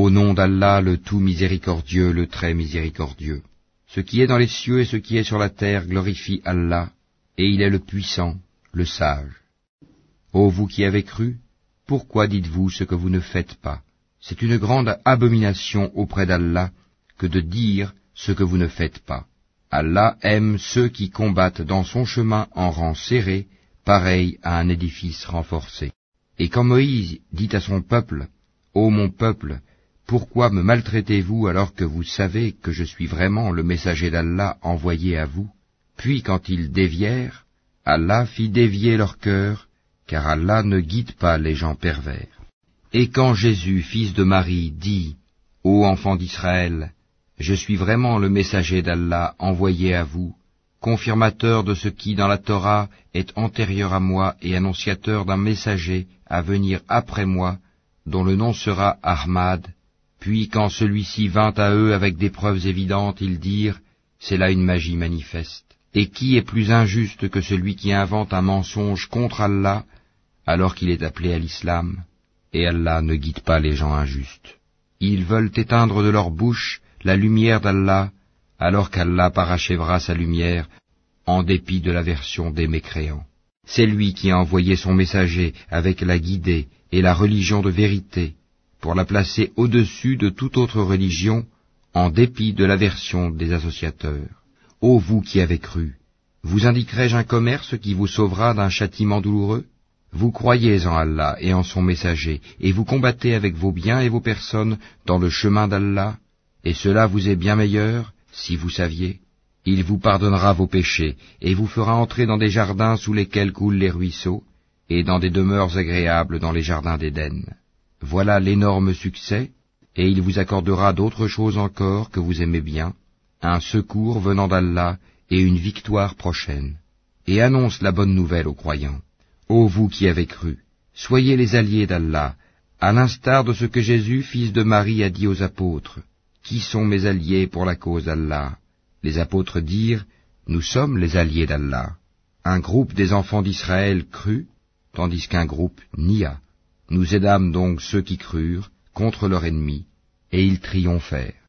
Au nom d'Allah, le tout miséricordieux, le très miséricordieux. Ce qui est dans les cieux et ce qui est sur la terre glorifie Allah, et il est le puissant, le sage. Ô vous qui avez cru, pourquoi dites-vous ce que vous ne faites pas? C'est une grande abomination auprès d'Allah que de dire ce que vous ne faites pas. Allah aime ceux qui combattent dans son chemin en rang serré, pareil à un édifice renforcé. Et quand Moïse dit à son peuple, « Ô mon peuple, pourquoi me maltraitez-vous alors que vous savez que je suis vraiment le messager d'Allah envoyé à vous ?» Puis quand ils dévièrent, Allah fit dévier leur cœur, car Allah ne guide pas les gens pervers. Et quand Jésus, fils de Marie, dit, « Ô enfants d'Israël, je suis vraiment le messager d'Allah envoyé à vous, confirmateur de ce qui dans la Torah est antérieur à moi et annonciateur d'un messager à venir après moi, dont le nom sera Ahmad. » Puis quand celui-ci vint à eux avec des preuves évidentes, ils dirent, « C'est là une magie manifeste. » Et qui est plus injuste que celui qui invente un mensonge contre Allah, alors qu'il est appelé à l'islam? Et Allah ne guide pas les gens injustes. Ils veulent éteindre de leur bouche la lumière d'Allah, alors qu'Allah parachèvera sa lumière, en dépit de l'aversion des mécréants. C'est lui qui a envoyé son messager avec la guidée et la religion de vérité, pour la placer au-dessus de toute autre religion, en dépit de l'aversion des associateurs. Ô vous qui avez cru, vous indiquerai-je un commerce qui vous sauvera d'un châtiment douloureux? Vous croyez en Allah et en son messager, et vous combattez avec vos biens et vos personnes dans le chemin d'Allah, et cela vous est bien meilleur, si vous saviez. Il vous pardonnera vos péchés, et vous fera entrer dans des jardins sous lesquels coulent les ruisseaux, et dans des demeures agréables dans les jardins d'Éden. Voilà l'énorme succès, et il vous accordera d'autres choses encore que vous aimez bien, un secours venant d'Allah et une victoire prochaine. Et annonce la bonne nouvelle aux croyants. Ô vous qui avez cru, soyez les alliés d'Allah, à l'instar de ce que Jésus, fils de Marie, a dit aux apôtres. Qui sont mes alliés pour la cause d'Allah? Les apôtres dirent, nous sommes les alliés d'Allah. Un groupe des enfants d'Israël crut, tandis qu'un groupe nia. Nous aidâmes donc ceux qui crurent contre leur ennemi, et ils triomphèrent.